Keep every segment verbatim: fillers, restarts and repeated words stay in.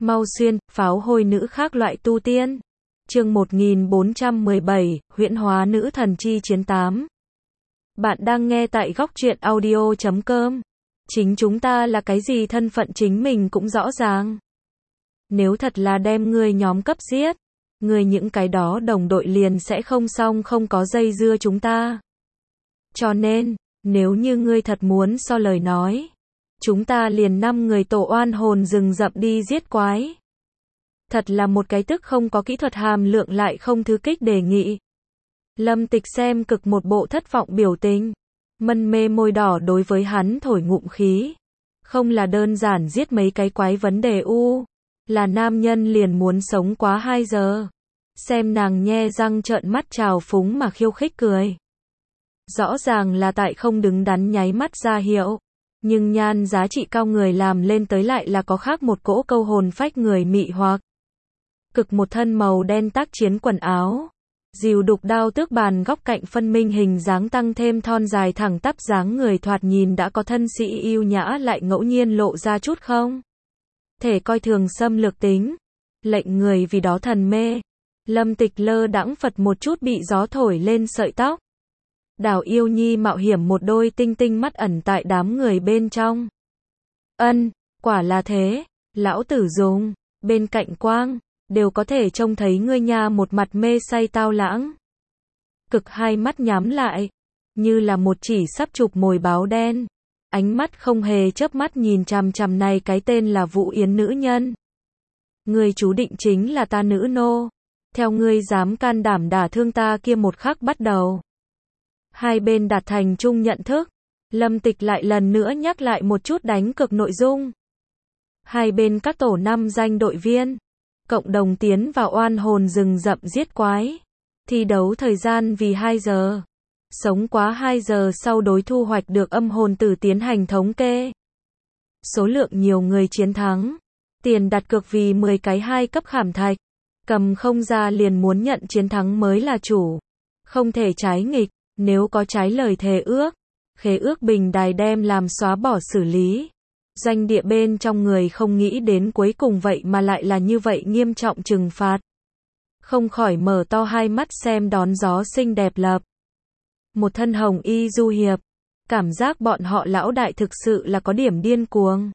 Mau xuyên, pháo hôi nữ khác loại tu tiên. Chương một nghìn bốn trăm mười bảy, huyễn hóa nữ thần chi chiến tám. Bạn đang nghe tại góc truyện audio chấm com. Chính chúng ta là cái gì thân phận chính mình cũng rõ ràng. Nếu thật là đem người nhóm cấp giết, người những cái đó đồng đội liền sẽ không xong không có dây dưa chúng ta. Cho nên, nếu như ngươi thật muốn so lời nói, chúng ta liền năm người tổ oan hồn rừng rậm đi giết quái. Thật là một cái tức không có kỹ thuật hàm lượng lại không thứ kích đề nghị. Lâm Tịch xem cực một bộ thất vọng biểu tình. Mân mê môi đỏ đối với hắn thổi ngụm khí. Không là đơn giản giết mấy cái quái vấn đề u. Là nam nhân liền muốn sống quá hai giờ. Xem nàng nhe răng trợn mắt trào phúng mà khiêu khích cười. Rõ ràng là tại không đứng đắn nháy mắt ra hiệu. Nhưng nhan giá trị cao người làm lên tới lại là có khác một cỗ câu hồn phách người mị hoặc. Cực một thân màu đen tác chiến quần áo. Dìu đục đao tước bàn góc cạnh phân minh hình dáng tăng thêm thon dài thẳng tắp dáng người thoạt nhìn đã có thân sĩ yêu nhã lại ngẫu nhiên lộ ra chút không. Thể coi thường xâm lược tính. Lệnh người vì đó thần mê. Lâm Tịch lơ đãng phật một chút bị gió thổi lên sợi tóc. Đào yêu nhi mạo hiểm một đôi tinh tinh mắt ẩn tại đám người bên trong. Ân, quả là thế, lão tử dùng, bên cạnh quang, đều có thể trông thấy ngươi nha một mặt mê say tao lãng. Cực hai mắt nhắm lại, như là một chỉ sắp chụp mồi báo đen. Ánh mắt không hề chớp mắt nhìn chằm chằm này cái tên là Vũ Yến nữ nhân. Ngươi chú định chính là ta nữ nô. Theo ngươi dám can đảm đả thương ta kia một khắc bắt đầu. Hai bên đạt thành chung nhận thức. Lâm Tịch lại lần nữa nhắc lại một chút đánh cược nội dung. Hai bên các tổ năm danh đội viên. Cộng đồng tiến vào oan hồn rừng rậm giết quái. Thi đấu thời gian vì hai giờ. Sống quá hai giờ sau đối thu hoạch được âm hồn tử tiến hành thống kê. Số lượng nhiều người chiến thắng. Tiền đặt cược vì mười cái hai cấp khảm thạch. Cầm không ra liền muốn nhận chiến thắng mới là chủ. Không thể trái nghịch. Nếu có trái lời thề ước, khế ước bình đài đem làm xóa bỏ xử lý. Doanh địa bên trong người không nghĩ đến cuối cùng vậy mà lại là như vậy nghiêm trọng trừng phạt. Không khỏi mở to hai mắt xem đón gió xinh đẹp lập. Một thân hồng y du hiệp. Cảm giác bọn họ lão đại thực sự là có điểm điên cuồng.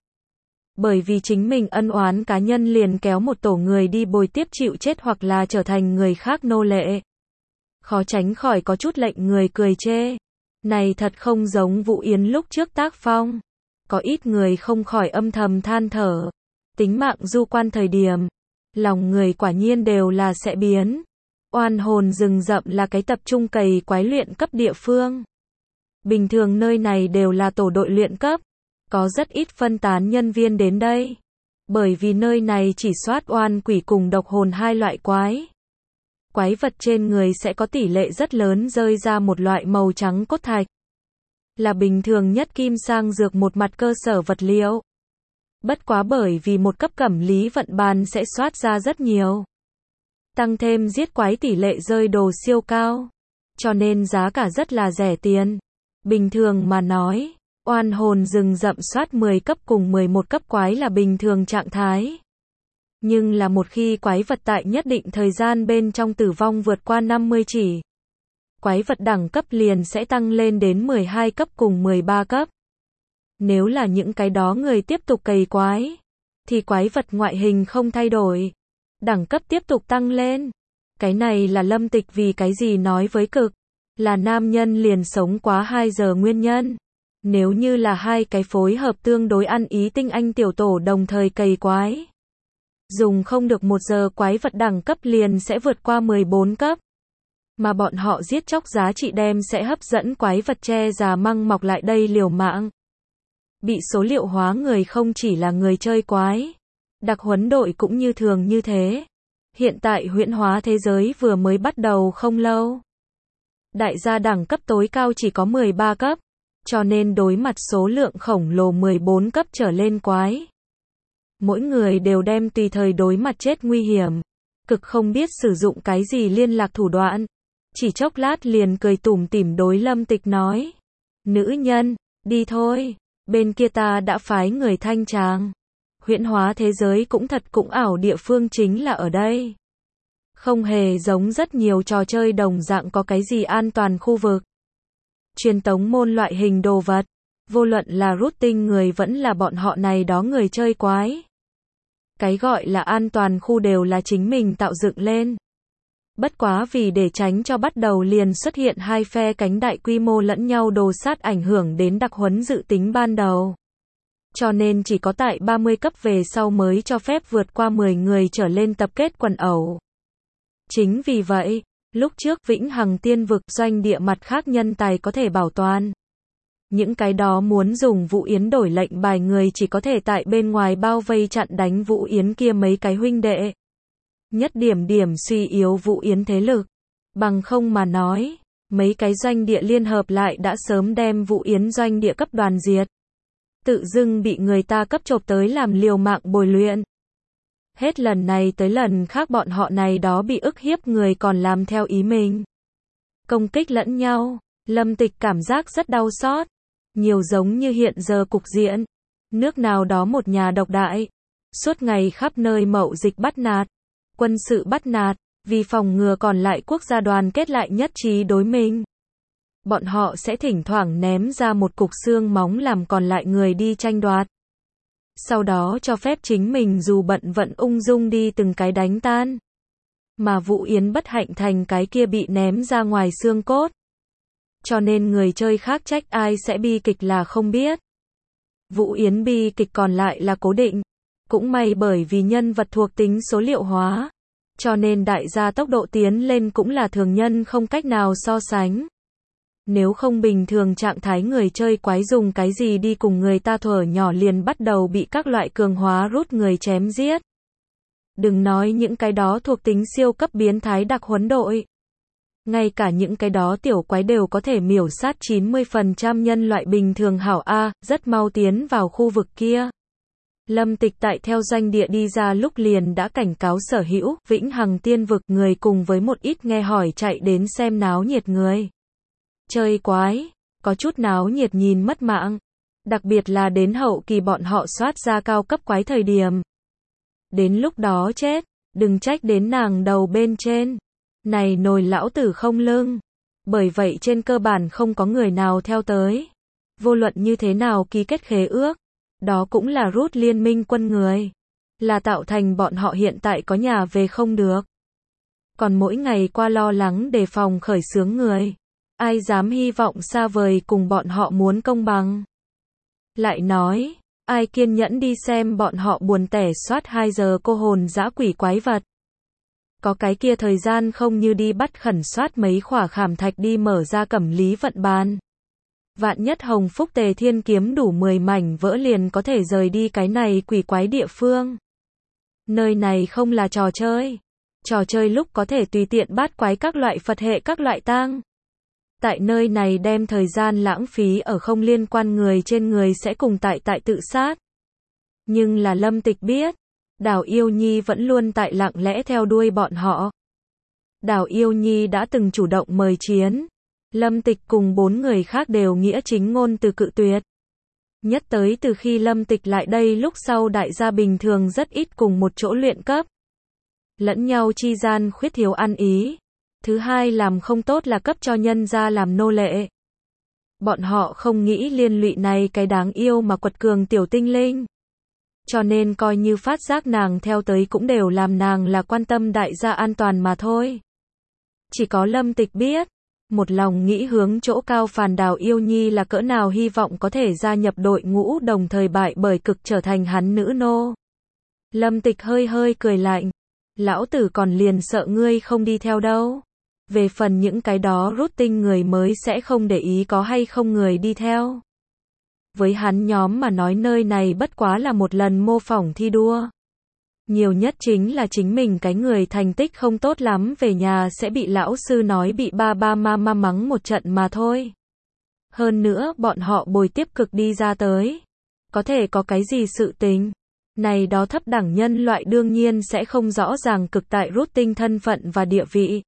Bởi vì chính mình ân oán cá nhân liền kéo một tổ người đi bồi tiếp chịu chết hoặc là trở thành người khác nô lệ. Khó tránh khỏi có chút lệnh người cười chê. Này thật không giống Vũ Yến lúc trước tác phong. Có ít người không khỏi âm thầm than thở. Tính mạng du quan thời điểm. Lòng người quả nhiên đều là sẽ biến. Oan hồn rừng rậm là cái tập trung cày quái luyện cấp địa phương. Bình thường nơi này đều là tổ đội luyện cấp. Có rất ít phân tán nhân viên đến đây. Bởi vì nơi này chỉ soát oan quỷ cùng độc hồn hai loại quái. Quái vật trên người sẽ có tỷ lệ rất lớn rơi ra một loại màu trắng cốt thạch. Là bình thường nhất kim sang dược một mặt cơ sở vật liệu. Bất quá bởi vì một cấp cẩm lý vận bàn sẽ soát ra rất nhiều. Tăng thêm giết quái tỷ lệ rơi đồ siêu cao. Cho nên giá cả rất là rẻ tiền. Bình thường mà nói, oan hồn rừng rậm soát mười cấp cùng mười một cấp quái là bình thường trạng thái. Nhưng là một khi quái vật tại nhất định thời gian bên trong tử vong vượt qua năm mươi chỉ. Quái vật đẳng cấp liền sẽ tăng lên đến mười hai cấp cùng mười ba cấp. Nếu là những cái đó người tiếp tục cày quái, thì quái vật ngoại hình không thay đổi. Đẳng cấp tiếp tục tăng lên. Cái này là Lâm Tịch vì cái gì nói với cực. Là nam nhân liền sống quá hai giờ nguyên nhân. Nếu như là hai cái phối hợp tương đối ăn ý tinh anh tiểu tổ đồng thời cày quái. Dùng không được một giờ quái vật đẳng cấp liền sẽ vượt qua mười bốn cấp. Mà bọn họ giết chóc giá trị đem sẽ hấp dẫn quái vật che già măng mọc lại đây liều mạng. Bị số liệu hóa người không chỉ là người chơi quái. Đặc huấn đội cũng như thường như thế. Hiện tại huyễn hóa thế giới vừa mới bắt đầu không lâu. Đại gia đẳng cấp tối cao chỉ có mười ba cấp. Cho nên đối mặt số lượng khổng lồ mười bốn cấp trở lên quái. Mỗi người đều đem tùy thời đối mặt chết nguy hiểm. Cực không biết sử dụng cái gì liên lạc thủ đoạn. Chỉ chốc lát liền cười tủm tỉm đối Lâm Tịch nói. Nữ nhân, đi thôi. Bên kia ta đã phái người thanh tràng. huyễn hóa thế giới cũng thật cũng ảo địa phương chính là ở đây. Không hề giống rất nhiều trò chơi đồng dạng có cái gì an toàn khu vực. Truyền tống môn loại hình đồ vật, vô luận là routing người vẫn là bọn họ này đó người chơi quái. Cái gọi là an toàn khu đều là chính mình tạo dựng lên. Bất quá vì để tránh cho bắt đầu liền xuất hiện hai phe cánh đại quy mô lẫn nhau đồ sát ảnh hưởng đến đặc huấn dự tính ban đầu. Cho nên chỉ có tại ba mươi cấp về sau mới cho phép vượt qua mười người trở lên tập kết quần ẩu. Chính vì vậy, lúc trước Vĩnh Hằng Tiên Vực doanh địa mặt khác nhân tài có thể bảo toàn. Những cái đó muốn dùng Vũ Yến đổi lệnh bài người chỉ có thể tại bên ngoài bao vây chặn đánh Vũ Yến kia mấy cái huynh đệ. Nhất điểm điểm suy yếu Vũ Yến thế lực. Bằng không mà nói, mấy cái doanh địa liên hợp lại đã sớm đem Vũ Yến doanh địa cấp đoàn diệt. Tự dưng bị người ta cấp chộp tới làm liều mạng bồi luyện. Hết lần này tới lần khác bọn họ này đó bị ức hiếp người còn làm theo ý mình. Công kích lẫn nhau, Lâm Tịch cảm giác rất đau xót. Nhiều giống như hiện giờ cục diện. Nước nào đó một nhà độc đại. Suốt ngày khắp nơi mậu dịch bắt nạt. Quân sự bắt nạt. Vì phòng ngừa còn lại quốc gia đoàn kết lại nhất trí đối mình. Bọn họ sẽ thỉnh thoảng ném ra một cục xương móng làm còn lại người đi tranh đoạt. Sau đó cho phép chính mình dù bận vận ung dung đi từng cái đánh tan. Mà Vũ Yến bất hạnh thành cái kia bị ném ra ngoài xương cốt. Cho nên người chơi khác trách ai sẽ bi kịch là không biết. Vũ Yến bi kịch còn lại là cố định. Cũng may bởi vì nhân vật thuộc tính số liệu hóa. Cho nên đại gia tốc độ tiến lên cũng là thường nhân không cách nào so sánh. Nếu không bình thường trạng thái người chơi quái dùng cái gì đi cùng người ta thuở nhỏ liền bắt đầu bị các loại cường hóa rút người chém giết. Đừng nói những cái đó thuộc tính siêu cấp biến thái đặc huấn đội. Ngay cả những cái đó tiểu quái đều có thể miểu sát chín mươi phần trăm nhân loại bình thường hảo A, rất mau tiến vào khu vực kia. Lâm Tịch tại theo doanh địa đi ra lúc liền đã cảnh cáo sở hữu, Vĩnh Hằng Tiên Vực người cùng với một ít nghe hỏi chạy đến xem náo nhiệt người. Chơi quái, có chút náo nhiệt nhìn mất mạng. Đặc biệt là đến hậu kỳ bọn họ soát ra cao cấp quái thời điểm. Đến lúc đó chết, đừng trách đến nàng đầu bên trên. Này nồi lão tử không lưng. Bởi vậy trên cơ bản không có người nào theo tới. Vô luận như thế nào ký kết khế ước. Đó cũng là rút liên minh quân người. Là tạo thành bọn họ hiện tại có nhà về không được. Còn mỗi ngày qua lo lắng đề phòng khởi xướng người. Ai dám hy vọng xa vời cùng bọn họ muốn công bằng. Lại nói, ai kiên nhẫn đi xem bọn họ buồn tẻ soát hai giờ cô hồn dã quỷ quái vật. Có cái kia thời gian không như đi bắt khẩn soát mấy khỏa khảm thạch đi mở ra cẩm lý vận bàn. Vạn nhất hồng phúc tề thiên kiếm đủ mười mảnh vỡ liền có thể rời đi cái này quỷ quái địa phương. Nơi này không là trò chơi. Trò chơi lúc có thể tùy tiện bắt quái các loại Phật hệ các loại tang. Tại nơi này đem thời gian lãng phí ở không liên quan người trên người sẽ cùng tại tại tự sát. Nhưng là Lâm Tịch biết, Đào Yêu Nhi vẫn luôn tại lặng lẽ theo đuôi bọn họ. Đào Yêu Nhi đã từng chủ động mời chiến. Lâm Tịch cùng bốn người khác đều nghĩa chính ngôn từ cự tuyệt. Nhất tới từ khi Lâm Tịch lại đây lúc sau đại gia bình thường rất ít cùng một chỗ luyện cấp. Lẫn nhau chi gian khuyết thiếu ăn ý. Thứ hai làm không tốt là cấp cho nhân gia làm nô lệ. Bọn họ không nghĩ liên lụy này cái đáng yêu mà quật cường tiểu tinh linh. Cho nên coi như phát giác nàng theo tới cũng đều làm nàng là quan tâm đại gia an toàn mà thôi. Chỉ có Lâm Tịch biết, một lòng nghĩ hướng chỗ cao phàn Đào Yêu Nhi là cỡ nào hy vọng có thể gia nhập đội ngũ đồng thời bại bởi cực trở thành hắn nữ nô. Lâm Tịch hơi hơi cười lạnh. Lão tử còn liền sợ ngươi không đi theo đâu. Về phần những cái đó rút tinh người mới sẽ không để ý có hay không người đi theo. Với hắn nhóm mà nói nơi này bất quá là một lần mô phỏng thi đua. Nhiều nhất chính là chính mình cái người thành tích không tốt lắm về nhà sẽ bị lão sư nói bị ba ba ma ma mắng một trận mà thôi. Hơn nữa bọn họ bồi tiếp cực đi ra tới. Có thể có cái gì sự tình. Này đó thấp đẳng nhân loại đương nhiên sẽ không rõ ràng cực tại rút tinh thân phận và địa vị.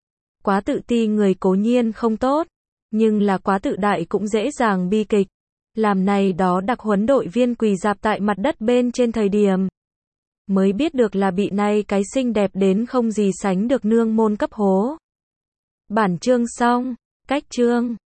Quá tự ti người cố nhiên không tốt, nhưng là quá tự đại cũng dễ dàng bi kịch. Làm này đó đặc huấn đội viên quỳ rạp tại mặt đất bên trên thời điểm. Mới biết được là bị này cái xinh đẹp đến không gì sánh được nương môn cấp hố. Bản chương xong. Cách chương.